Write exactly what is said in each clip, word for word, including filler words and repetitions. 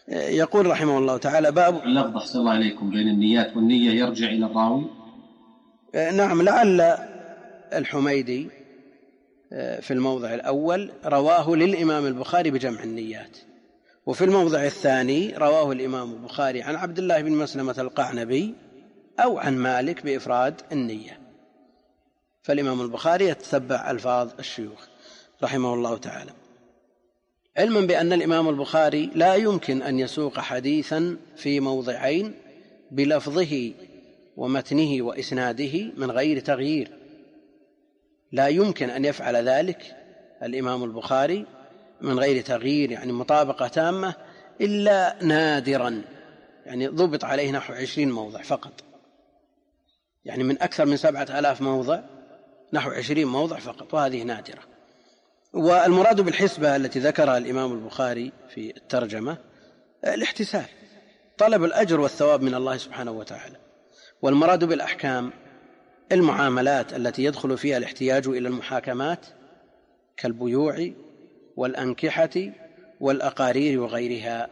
يقول رحمه الله تعالى: باب اللفظ أحسن الله عليكم بين النيات والنية يرجع إلى الراوي. نعم، لعل الحميدي في الموضع الأول رواه للإمام البخاري بجمع النيات، وفي الموضع الثاني رواه الإمام البخاري عن عبد الله بن مسلمة القعنبي أو عن مالك بإفراد النية، فالإمام البخاري يتتبع ألفاظ الشيوخ رحمه الله تعالى، علما بأن الإمام البخاري لا يمكن أن يسوق حديثا في موضعين بلفظه ومتنه وإسناده من غير تغيير، لا يمكن أن يفعل ذلك الإمام البخاري من غير تغيير، يعني مطابقة تامة، إلا نادرا، يعني ضبط عليه نحو عشرين موضع فقط، يعني من أكثر من سبعة آلاف موضع نحو عشرين موضع فقط، وهذه نادرة. والمراد بالحسبة التي ذكرها الإمام البخاري في الترجمة الاحتساب، طلب الأجر والثواب من الله سبحانه وتعالى. والمراد بالأحكام المعاملات التي يدخل فيها الاحتياج إلى المحاكمات كالبيوع والأنكحة والأقارير وغيرها.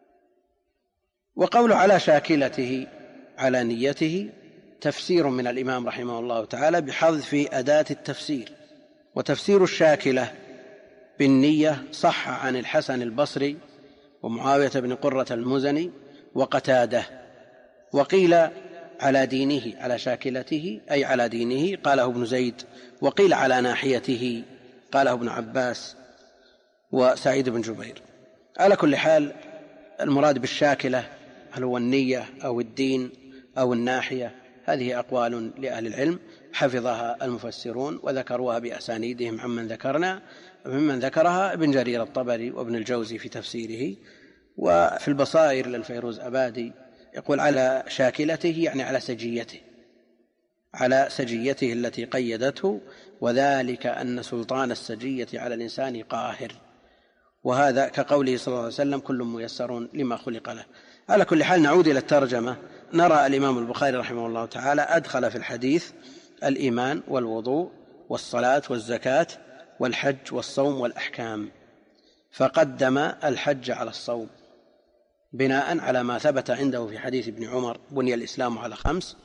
وقول على شاكلته على نيته تفسير من الإمام رحمه الله تعالى بحذف أداة التفسير، وتفسير الشاكلة بالنية صح عن الحسن البصري ومعاوية بن قرة المزني وقتاده. وقيل على دينه على شاكلته أي على دينه قاله ابن زيد، وقيل على ناحيته قاله ابن عباس وسعيد بن جبير. على كل حال المراد بالشاكلة هل هو النية أو الدين أو الناحية، هذه أقوال لأهل العلم حفظها المفسرون وذكروها بأسانيدهم عمن ذكرنا، ممن ذكرها ابن جرير الطبري وابن الجوزي في تفسيره. وفي البصائر للفيروز أبادي يقول على شاكلته يعني على سجيته، على سجيته التي قيدته، وذلك أن سلطان السجية على الإنسان قاهر، وهذا كقوله صلى الله عليه وسلم كل ميسر لما خلق له. على كل حال نعود إلى الترجمة. نرى الإمام البخاري رحمه الله تعالى أدخل في الحديث الإيمان والوضوء والصلاة والزكاة والحج والصوم والأحكام، فقدم الحج على الصوم بناء على ما ثبت عنده في حديث ابن عمر: بني الإسلام على خمس،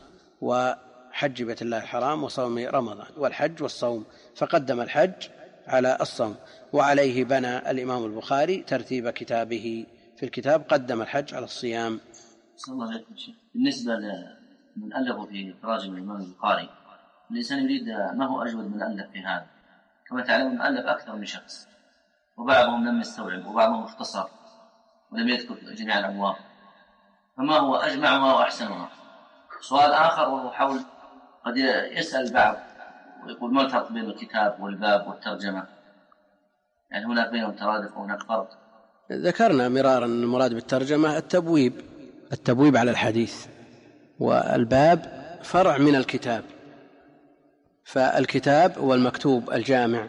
وحج بيت الله الحرام وصوم رمضان والحج والصوم، فقدم الحج على الصوم. وعليه بنى الإمام البخاري ترتيب كتابه في الكتاب، قدم الحج على الصيام. صلى الله عليه وسلم. بالنسبة لمن ألفوا في تراجم الإمام البخاري، الإنسان يريد ما هو أجود من ألف في هذا. كما تعلمون ألف أكثر من شخص، وبعضهم لم يستوعب وبعضهم اختصر ولم يذكر جميع الأبواب، فما هو أجمعها وأحسنها؟ سؤال آخر وهو حول قد يسأل البعض ويقول ما الفرق بين الكتاب والباب والترجمة؟ يعني هناك بينهم ترادف وهناك فرق. ذكرنا مرارا أن المراد بالترجمة التبويب، التبويب على الحديث، والباب فرع من الكتاب، فالكتاب هو المكتوب الجامع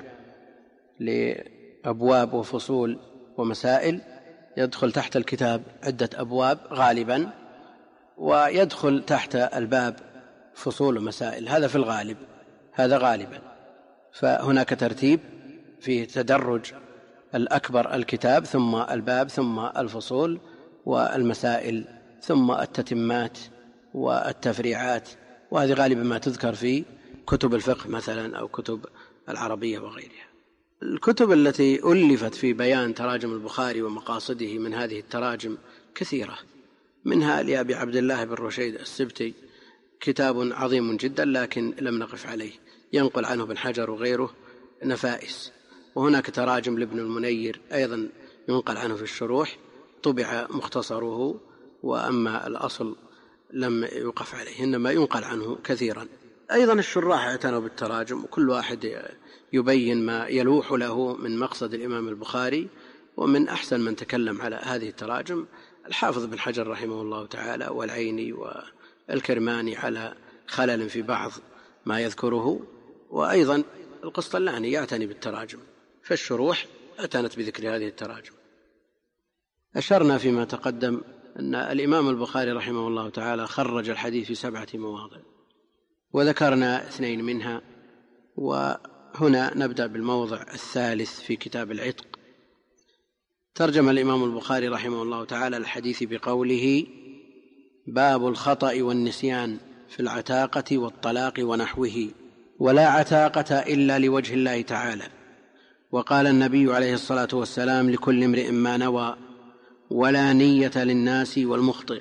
لأبواب وفصول ومسائل، يدخل تحت الكتاب عدة أبواب غالبا، ويدخل تحت الباب فصول ومسائل، هذا في الغالب، هذا غالبا. فهناك ترتيب فيه تدرج: الأكبر الكتاب، ثم الباب، ثم الفصول والمسائل، ثم التتمات والتفريعات، وهذه غالبا ما تذكر في كتب الفقه مثلا أو كتب العربية وغيرها. الكتب التي ألفت في بيان تراجم البخاري ومقاصده من هذه التراجم كثيرة، منها لأبي عبد الله بن رشيد السبتي كتاب عظيم جدا لكن لم نقف عليه، ينقل عنه ابن حجر وغيره نفائس. وهناك تراجم لابن المنير أيضا ينقل عنه في الشروح، طبع مختصره، وأما الأصل لم يوقف عليه، إنما ينقل عنه كثيرا. أيضا الشراح اعتنوا بالتراجم، وكل واحد يبين ما يلوح له من مقصد الإمام البخاري. ومن أحسن من تكلم على هذه التراجم الحافظ بن حجر رحمه الله تعالى، والعيني والكرماني على خلل في بعض ما يذكره، وأيضا القسطلاني يعتني بالتراجم، فالشروح اعتنت بذكر هذه التراجم. أشرنا فيما تقدم أن الإمام البخاري رحمه الله تعالى خرج الحديث في سبعة مواضع، وذكرنا اثنين منها، وهنا نبدأ بالموضع الثالث في كتاب العتق. ترجم الإمام البخاري رحمه الله تعالى الحديث بقوله: باب الخطأ والنسيان في العتاقة والطلاق ونحوه. ولا عتاقة إلا لوجه الله تعالى، وقال النبي عليه الصلاة والسلام: لكل امرئ ما نوى، ولا نية للناس والمخطئ.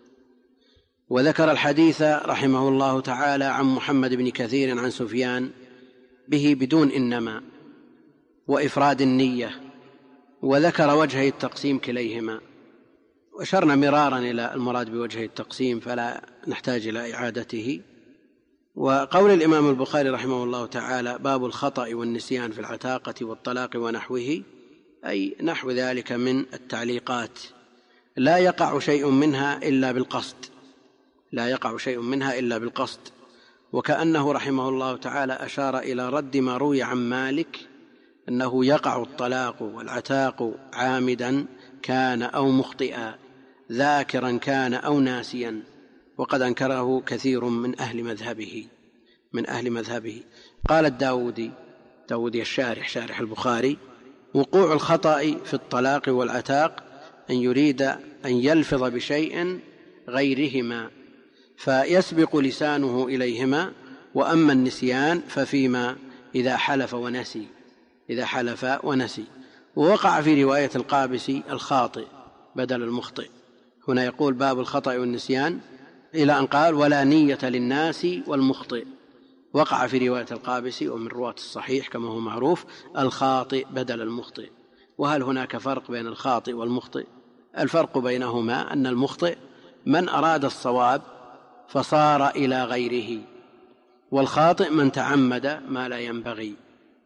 وذكر الحديث رحمه الله تعالى عن محمد بن كثير عن سفيان به بدون إنما وإفراد النية، وذكر وجهي التقسيم كليهما، وأشرنا مرارا إلى المراد بوجهي التقسيم فلا نحتاج إلى إعادته. وقول الإمام البخاري رحمه الله تعالى: باب الخطأ والنسيان في العتاقة والطلاق ونحوه، أي نحو ذلك من التعليقات، لا يقع شيء منها إلا بالقصد، لا يقع شيء منها إلا بالقصد. وكأنه رحمه الله تعالى أشار إلى رد ما روي عن مالك أنه يقع الطلاق والعتاق عامدا كان أو مخطئا، ذاكرا كان أو ناسيا، وقد أنكره كثير من أهل مذهبه من أهل مذهبه قال الداودي داودي الشارح شارح البخاري: وقوع الخطأ في الطلاق والعتاق أن يريد أن يلفظ بشيء غيرهما فيسبق لسانه إليهما، وأما النسيان ففيما إذا حلف ونسي إذا حلف ونسي. ووقع في رواية القابسي الخاطئ بدل المخطئ. هنا يقول: باب الخطأ والنسيان، إلى أن قال: ولا نية للناس والمخطئ. وقع في رواية القابسي ومن رواة الصحيح كما هو معروف الخاطئ بدل المخطئ. وهل هناك فرق بين الخاطئ والمخطئ؟ الفرق بينهما أن المخطئ من أراد الصواب فصار إلى غيره، والخاطئ من تعمد ما لا ينبغي.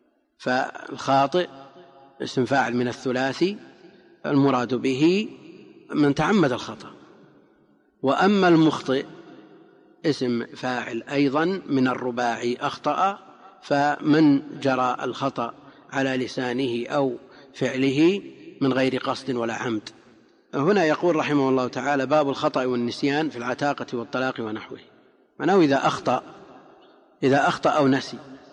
فالخاطئ اسم فاعل من الثلاثي، المراد به من تعمد الخطأ. وأما المخطئ اسم فاعل أيضا من الرباعي أخطأ، فمن جرى الخطأ على لسانه أو فعله من غير قصد ولا عمد. هنا يقول رحمه الله تعالى: باب الخطأ والنسيان في العتاقة والطلاق ونحوه. معناه إذا أخطأ إذا أخطأ أو نسي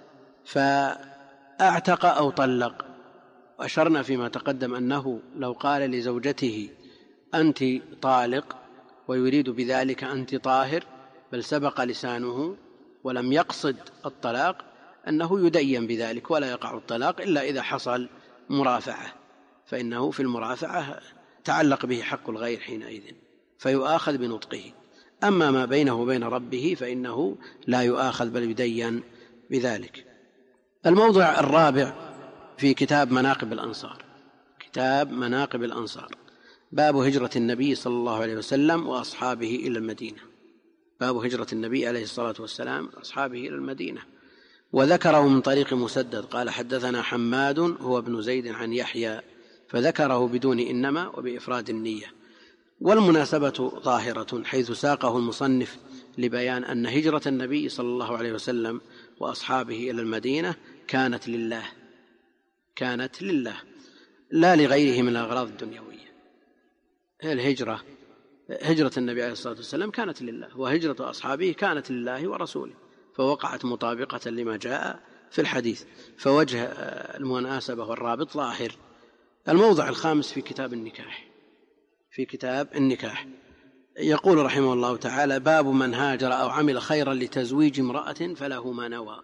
فأعتق أو طلق. وأشرنا فيما تقدم أنه لو قال لزوجته: أنت طالق، ويريد بذلك أنت طاهر، بل سبق لسانه ولم يقصد الطلاق، أنه يدين بذلك ولا يقع الطلاق إلا إذا حصل مرافعة، فإنه في المرافعة تعلق به حق الغير حينئذ فيؤاخذ بنطقه. أما ما بينه وبين ربه فإنه لا يؤاخذ بل يدين بذلك. الموضع الرابع في كتاب مناقب الأنصار، كتاب مناقب الأنصار، باب هجرة النبي صلى الله عليه وسلم وأصحابه إلى المدينة. باب هجرة النبي عليه الصلاة والسلام وأصحابه إلى المدينة. وذكره من طريق مسدد قال: حدثنا حماد هو ابن زيد عن يحيى، فذكره بدون إنما وبإفراد النية. والمناسبة ظاهرة حيث ساقه المصنف لبيان أن هجرة النبي صلى الله عليه وسلم وأصحابه إلى المدينة كانت لله كانت لله لا لغيره من الأغراض الدنيوية. الهجرة هجرة النبي عليه الصلاة والسلام كانت لله، وهجرة أصحابه كانت لله ورسوله، فوقعت مطابقة لما جاء في الحديث، فوجه المناسبة والرابط ظاهر. الموضع الخامس في كتاب النكاح في كتاب النكاح يقول رحمه الله تعالى: باب من هاجر أو عمل خيرا لتزويج امرأة فله ما نوى.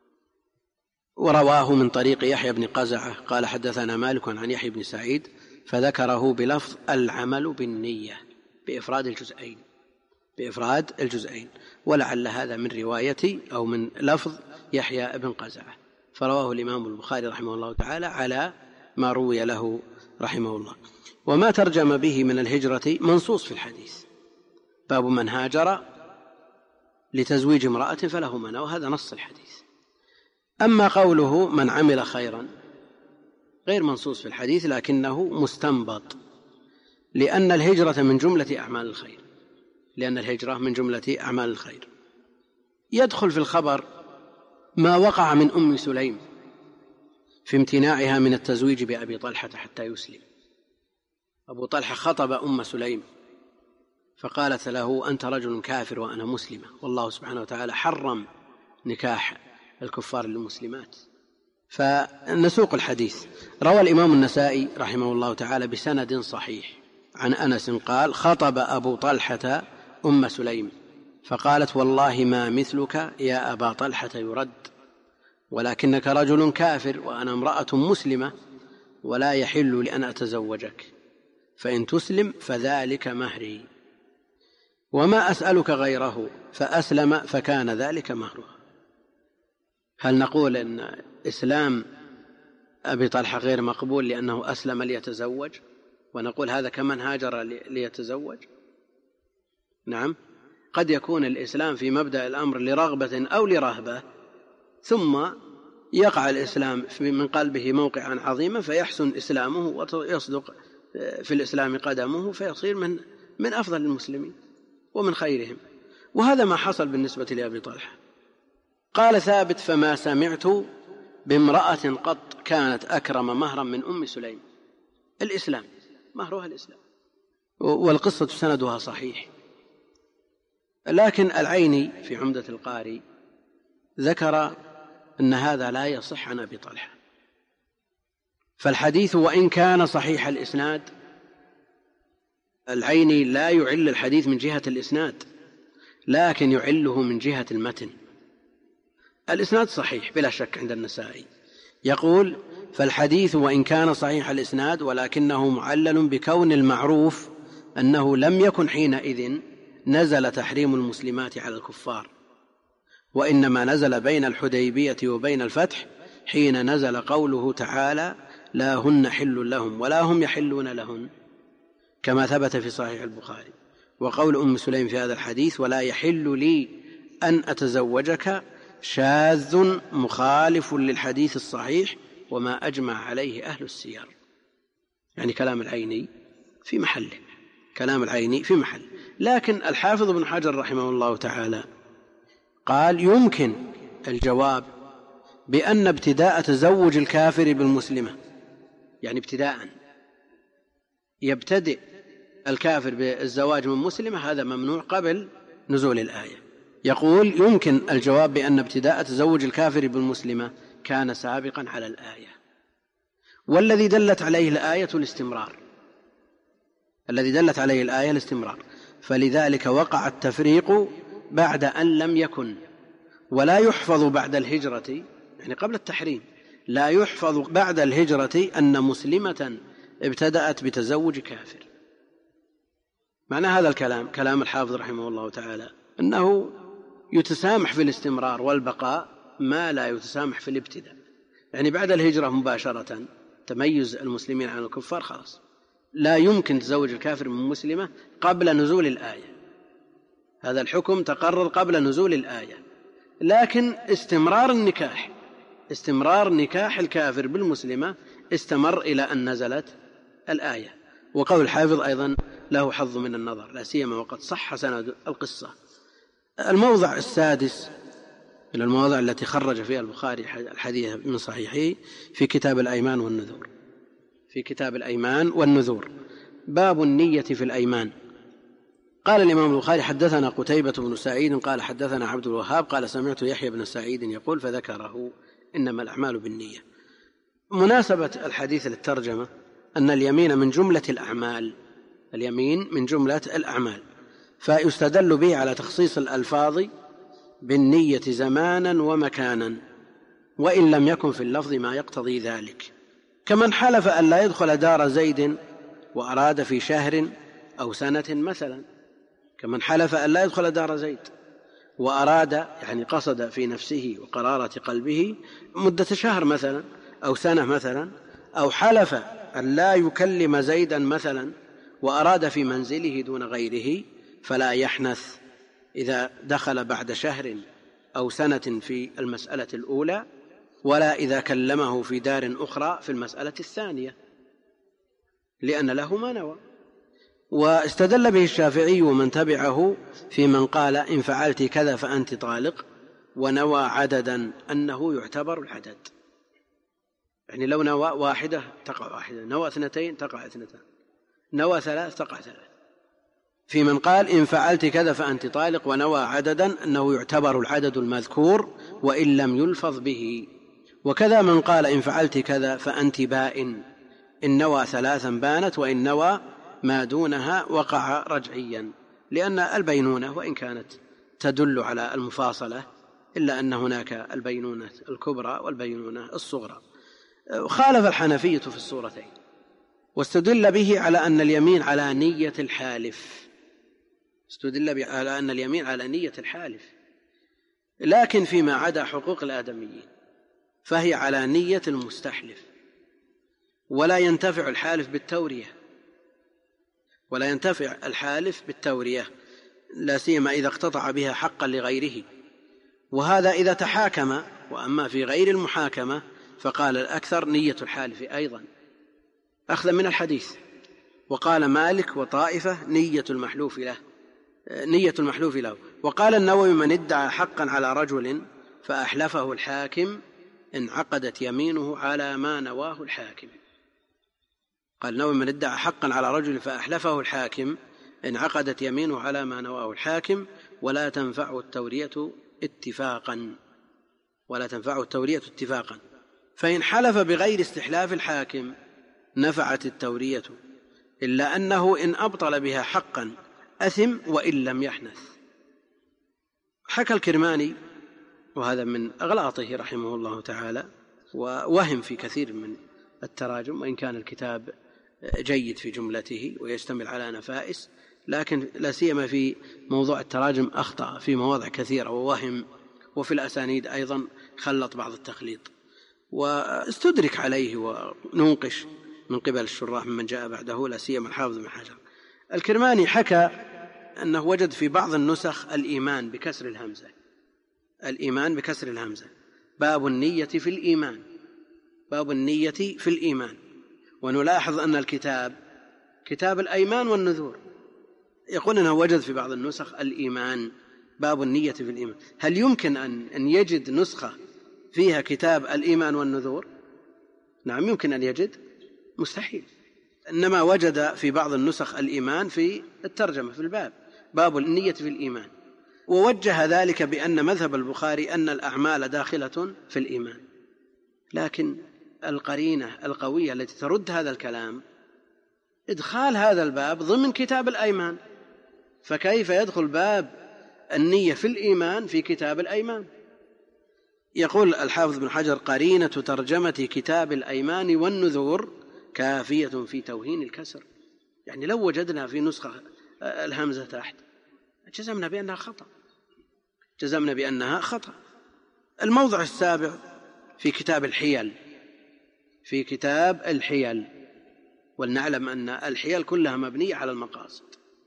ورواه من طريق يحيى بن قزعة قال: حدثنا مالك عن يحيى بن سعيد، فذكره بلفظ العمل بالنية بإفراد الجزئين بإفراد الجزئين ولعل هذا من رواية أو من لفظ يحيى بن قزعة، فرواه الإمام البخاري رحمه الله تعالى على ما روي له رحمه الله. وما ترجم به من الهجرة منصوص في الحديث: باب من هاجر لتزويج امرأة فله ما نوى، وهذا نص الحديث. أما قوله من عمل خيرا غير منصوص في الحديث، لكنه مستنبط، لأن الهجرة من جملة أعمال الخير لأن الهجرة من جملة أعمال الخير. يدخل في الخبر ما وقع من أم سليم في امتناعها من التزويج بأبي طلحة حتى يسلم. أبو طلحة خطب أم سليم فقالت له: أنت رجل كافر وأنا مسلمة، والله سبحانه وتعالى حرم نكاح الكفار للمسلمات، فنسوق الحديث. روى الإمام النسائي رحمه الله تعالى بسند صحيح عن أنس قال: خطب أبو طلحة أم سليم فقالت: والله ما مثلك يا أبا طلحة يرد، ولكنك رجل كافر وأنا امرأة مسلمة، ولا يحل لأن أتزوجك، فإن تسلم فذلك مهري، وما أسألك غيره، فأسلم فكان ذلك مهرها. هل نقول إن إسلام أبي طلحة غير مقبول لأنه أسلم ليتزوج، ونقول هذا كمن هاجر ليتزوج؟ نعم، قد يكون الإسلام في مبدأ الأمر لرغبة أو لرهبة، ثم يقع الإسلام من قلبه موقعا عظيما فيحسن إسلامه ويصدق في الإسلام قدمه فيصير من من أفضل المسلمين ومن خيرهم. وهذا ما حصل بالنسبة لأبي طلحة. قال ثابت: فما سمعت بامرأة قط كانت أكرم مهرا من أم سليم. الإسلام مهرها الإسلام، والقصة سندها صحيح. لكن العيني في عمدة القاري ذكر أن هذا لا يصح عن أبي طلحة. فالحديث وإن كان صحيح الإسناد، العيني لا يعل الحديث من جهة الإسناد، لكن يعله من جهة المتن. الإسناد صحيح بلا شك عند النسائي، يقول: فالحديث وإن كان صحيح الإسناد ولكنه معلل بكون المعروف أنه لم يكن حينئذ نزل تحريم المسلمات على الكفار، وإنما نزل بين الحديبية وبين الفتح حين نزل قوله تعالى: لا هن حل لهم ولا هم يحلون لهن، كما ثبت في صحيح البخاري. وقول أم سليم في هذا الحديث: ولا يحل لي أن أتزوجك، شاذ مخالف للحديث الصحيح وما أجمع عليه أهل السير. يعني كلام العيني في محله، كلام العيني في محل. لكن الحافظ ابن حجر رحمه الله تعالى قال: يمكن الجواب بأن ابتداء تزوج الكافر بالمسلمة، يعني ابتداء يبتدئ الكافر بالزواج من مسلمة، هذا ممنوع قبل نزول الآية. يقول: يمكن الجواب بأن ابتداء تزوج الكافر بالمسلمة كان سابقا على الآية، والذي دلت عليه الآية الاستمرار، الذي دلت عليه الآية الاستمرار، فلذلك وقع التفريق بعد أن لم يكن. ولا يحفظ بعد الهجرة، يعني قبل التحريم، لا يحفظ بعد الهجرة أن مسلمة ابتدأت بتزوج كافر. معنى هذا الكلام كلام الحافظ رحمه الله تعالى أنه يتسامح في الاستمرار والبقاء ما لا يتسامح في الابتداء. يعني بعد الهجرة مباشرة تميز المسلمين عن الكفار، خلاص لا يمكن تزوج الكافر من مسلمة قبل نزول الآية، هذا الحكم تقرر قبل نزول الآية. لكن استمرار النكاح، استمرار نكاح الكافر بالمسلمة استمر إلى أن نزلت الآية. وقول الحافظ أيضا له حظ من النظر، لا سيما وقد صح سند القصة. الموضع السادس من المواضع التي خرج فيها البخاري الحديث من صحيحه في كتاب الأيمان والنذور، في كتاب الأيمان والنذور، باب النية في الأيمان. قال الإمام البخاري: حدثنا قتيبة بن سعيد قال حدثنا عبد الوهاب قال سمعت يحيى بن سعيد يقول فذكره: إنما الأعمال بالنية. مناسبة الحديث للترجمة أن اليمين من جملة الأعمال، اليمين من جملة الأعمال، فيستدل به على تخصيص الألفاظ بالنية زمانا ومكانا، وإن لم يكن في اللفظ ما يقتضي ذلك، كمن حلف أن لا يدخل دار زيد وأراد في شهر أو سنة مثلا، كمن حلف أن لا يدخل دار زيد وأراد، يعني قصد في نفسه وقرارة قلبه مدة شهر مثلا أو سنة مثلا، أو حلف أن لا يكلم زيدا مثلا وأراد في منزله دون غيره، فلا يحنث إذا دخل بعد شهر أو سنة في المسألة الأولى، ولا إذا كلمه في دار أخرى في المسألة الثانية، لأن له ما نوى. واستدل به الشافعي ومن تبعه في من قال: إن فعلت كذا فأنت طالق، ونوى عددا أنه يعتبر العدد، يعني لو نوى واحدة تقع واحدة، نوى اثنتين تقع اثنتان، نوى ثلاث تقع ثلاث. في من قال: إن فعلت كذا فأنت طالق، ونوى عددا أنه يعتبر العدد المذكور وإن لم يلفظ به. وكذا من قال إن فعلت كذا فأنت بائن، إن نوى ثلاثا بانت، وإن نوى ما دونها وقع رجعيا، لأن البينونة وإن كانت تدل على المفاصلة إلا أن هناك البينونة الكبرى والبينونة الصغرى. خالف الحنفية في الصورتين، واستدل به على أن اليمين على نية الحالف، استدل به على أن اليمين على نية الحالف، لكن فيما عدا حقوق الآدميين فهي على نية المستحلف، ولا ينتفع الحالف بالتورية، ولا ينتفع الحالف بالتورية لا سيما إذا اقتطع بها حقا لغيره، وهذا إذا تحاكم. وأما في غير المحاكمة فقال الأكثر نية الحالف أيضا أخذا من الحديث. وقال مالك وطائفة نية المحلوف له نية المحلوف له. وقال النووي من ادعى حقا على رجل فأحلفه الحاكم انعقدت يمينه على ما نواه الحاكم. قال النووي من ادعى حقا على رجل فأحلفه الحاكم انعقدت يمينه على ما نواه الحاكم، ولا تنفع التورية اتفاقا ولا تنفع التورية اتفاقا فإن حلف بغير استحلاف الحاكم نفعت التورية، إلا أنه إن أبطل بها حقا أثم وإن لم يحنث. حكى الكرماني، وهذا من أغلاطه رحمه الله تعالى، ووهم في كثير من التراجم، وإن كان الكتاب جيد في جملته ويشتمل على نفائس، لكن لا سيما في موضوع التراجم أخطأ في مواضع كثيرة ووهم، وفي الأسانيد أيضا خلط بعض التخليط، واستدرك عليه وننقش من قبل الشراح ممن جاء بعده، لا سيما الحافظ بن حجر. الكرماني حكى أنه وجد في بعض النسخ الإيمان بكسر الهمزة، الإيمان بكسر الهمزة، باب النية في الإيمان، باب النية في الإيمان. ونلاحظ أن الكتاب كتاب الأيمان والنذور، يقول أنه وجد في بعض النسخ الإيمان باب النية في الإيمان. هل يمكن أن, أن يجد نسخة فيها كتاب الإيمان والنذور؟ نعم يمكن أن يجد، مستحيل. إنما وجد في بعض النسخ الإيمان في الترجمة في الباب باب النية في الإيمان، ووجه ذلك بأن مذهب البخاري أن الأعمال داخلة في الإيمان. لكن القرينة القوية التي ترد هذا الكلام إدخال هذا الباب ضمن كتاب الأيمان، فكيف يدخل باب النية في الإيمان في كتاب الأيمان؟ يقول الحافظ بن حجر قرينة ترجمة كتاب الأيمان والنذور كافية في توهين الكسر. يعني لو وجدنا في نسخة الهمزة تحت جزمنا بأنها خطأ، جزمنا بأنها خطأ. الموضع السابع في كتاب الحيل، في كتاب الحيل، ولنعلم أن الحيل كلها مبنية على المقاصد.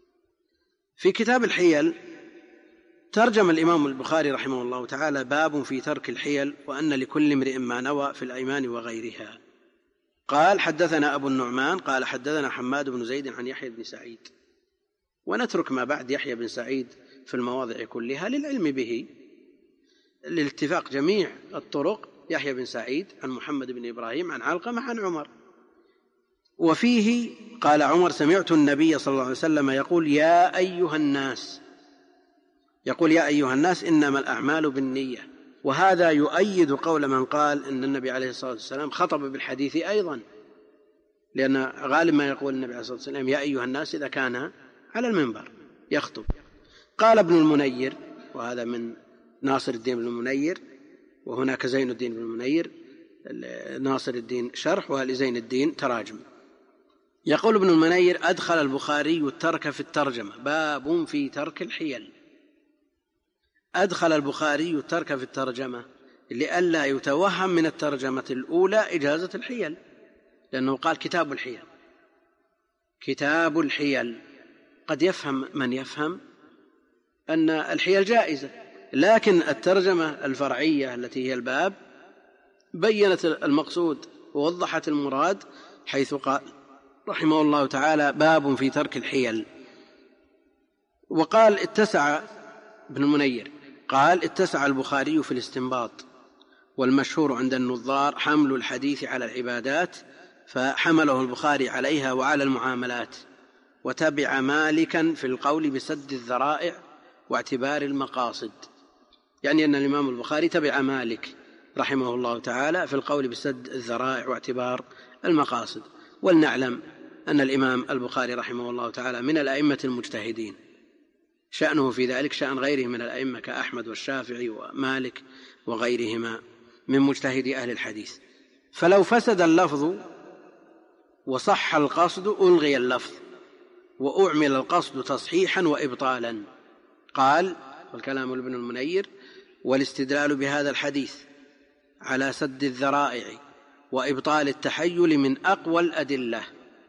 في كتاب الحيل ترجم الإمام البخاري رحمه الله تعالى باب في ترك الحيل، وأن لكل امرئ ما نوى في الأيمان وغيرها. قال حدثنا أبو النعمان قال حدثنا حماد بن زيد عن يحيى بن سعيد، ونترك ما بعد يحيى بن سعيد في المواضع كلها للعلم به، للاتفاق جميع الطرق يحيى بن سعيد عن محمد بن إبراهيم عن علقمة عن عمر. وفيه قال عمر سمعت النبي صلى الله عليه وسلم يقول يا أيها الناس يقول يا أيها الناس إنما الأعمال بالنية. وهذا يؤيد قول من قال إن النبي عليه الصلاة والسلام خطب بالحديث أيضا، لأن غالب ما يقول النبي عليه الصلاة والسلام يا أيها الناس إذا كان على المنبر يخطب. قال ابن المنير، وهذا من ناصر الدين بن المنير، وهناك زين الدين بن المنير، ناصر الدين شرح ولزين الدين تراجم. يقول ابن المنير أدخل البخاري الترك في الترجمة، باب في ترك الحيل. أدخل البخاري الترك في الترجمة لئلا يتوهم من الترجمة الأولى إجازة الحيل، لأنه قال كتاب الحيل، كتاب الحيل. قد يفهم من يفهم أن الحيل جائزة، لكن الترجمة الفرعية التي هي الباب بيّنت المقصود ووضحت المراد، حيث قال رحمه الله تعالى باب في ترك الحيل. وقال اتسع ابن المنير قال اتسع البخاري في الاستنباط، والمشهور عند النظار حمل الحديث على العبادات، فحمله البخاري عليها وعلى المعاملات، وتبع مالكا في القول بسد الذرائع واعتبار المقاصد. يعني أن الإمام البخاري تبع مالك رحمه الله تعالى في القول بسد الذرائع واعتبار المقاصد. ولنعلم أن الإمام البخاري رحمه الله تعالى من الأئمة المجتهدين، شأنه في ذلك شأن غيره من الأئمة كأحمد والشافعي ومالك وغيرهما من مجتهدي أهل الحديث. فلو فسد اللفظ وصح القصد ألغي اللفظ وأعمل القصد تصحيحا وإبطالا. قال والكلام لابن المنير: والاستدلال بهذا الحديث على سد الذرائع وإبطال التحيل من أقوى الأدلة.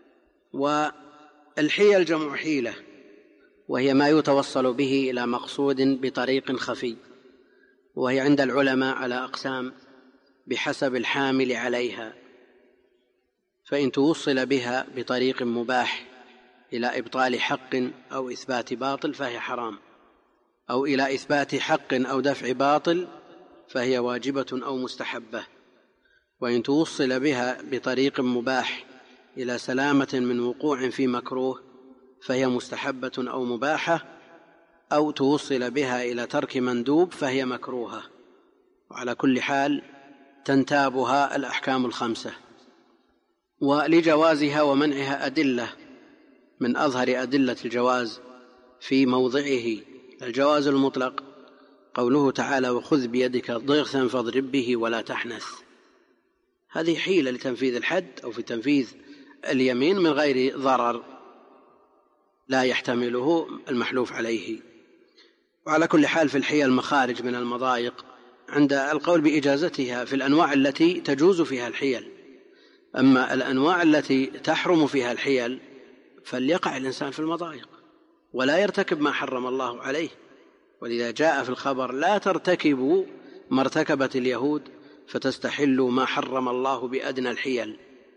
والحيل جمع حيلة، وهي ما يتوصل به إلى مقصود بطريق خفي، وهي عند العلماء على أقسام بحسب الحامل عليها. فإن توصل بها بطريق مباح إلى إبطال حق أو إثبات باطل فهي حرام، أو إلى إثبات حق أو دفع باطل فهي واجبة أو مستحبة. وإن توصل بها بطريق مباح إلى سلامة من وقوع في مكروه فهي مستحبة أو مباحة، أو توصل بها إلى ترك مندوب فهي مكروهة. وعلى كل حال تنتابها الأحكام الخمسة. ولجوازها ومنعها أدلة، من أظهر أدلة الجواز في موضعه الجواز المطلق قوله تعالى: وخذ بيدك ضغثا فاضرب به ولا تحنث. هذه حيلة لتنفيذ الحد أو في تنفيذ اليمين من غير ضرر لا يحتمله المحلوف عليه. وعلى كل حال في الحيل مخارج من المضايق عند القول بإجازتها في الأنواع التي تجوز فيها الحيل. أما الأنواع التي تحرم فيها الحيل فليقع الإنسان في المضايق ولا يرتكب ما حرم الله عليه. ولذا جاء في الخبر: لا ترتكبوا ما ارتكبت اليهود فتستحلوا ما حرم الله بأدنى الحيل.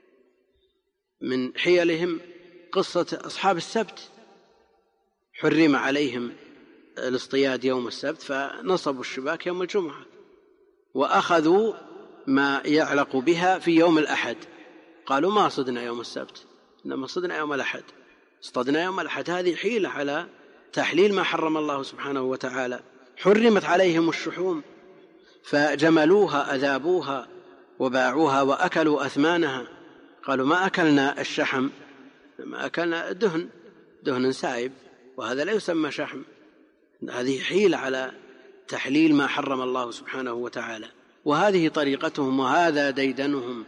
من حيلهم قصة أصحاب السبت، حرم عليهم الاصطياد يوم السبت فنصبوا الشباك يوم الجمعة، وأخذوا ما يعلق بها في يوم الأحد، قالوا ما صدنا يوم السبت إنما صدنا يوم الأحد، اصطدنا يوم الأحد. هذه حيلة على تحليل ما حرم الله سبحانه وتعالى. حرمت عليهم الشحوم فجملوها أذابوها وباعوها وأكلوا أثمانها، قالوا ما أكلنا الشحم، ما أكلنا دهن دهن سائب، وهذا لا يسمى شحم. هذه حيلة على تحليل ما حرم الله سبحانه وتعالى، وهذه طريقتهم وهذا ديدنهم.